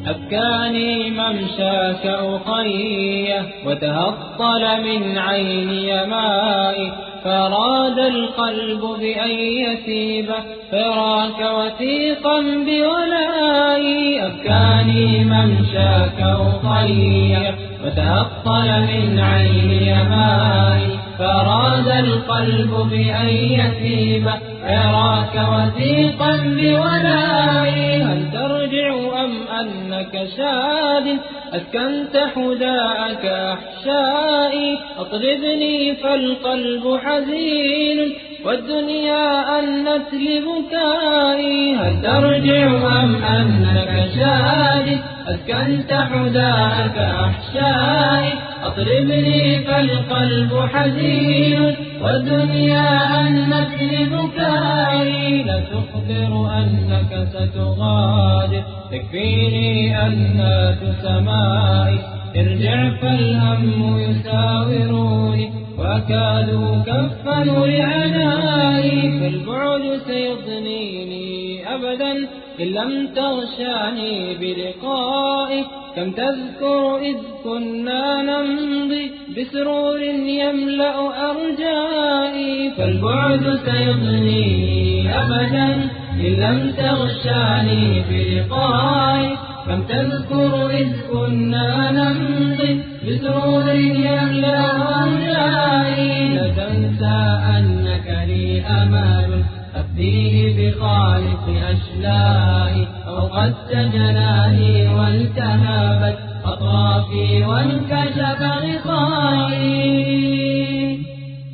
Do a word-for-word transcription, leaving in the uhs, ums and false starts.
أبكاني ممشاك أخيه وتهطل من عيني مائي فأراد القلب بأن يسيب فراك وثيقا بولائي أبكاني ممشاك أخيه وتهطل من عيني مائي فأراد القلب بأن يسيب فراك وثيقا بولائي هل ترجع أم أنك شاد أسكنت حداءك أحشائي أطربني فالقلب حزين والدنيا أنت لبكائي هل ترجع أم أنك شاد أسكنت حداءك أحشائي أطربني فالقلب حزين والدنيا أنت لبكائي لا تخبر أنك ستغادر تكفيني أنات سمائي ارجع فالهم يساوروني وأكاد كفا لعنائي فالبعد سيضنيني أبدا إن لم تغشاني بلقائي كم تذكر إذ كنا نمضي بسرور يملأ أرجائي فالبعد سيضنيني أبدا إن لم تغشاني بلقائي كم تذكر إذ كنا نمضي بسرور يملأ أرجائي لا تنسى أنك لي أمل أفديه بخالق أشلائي أوقدت جناني والتهبت أطرافي وانكشف غطائي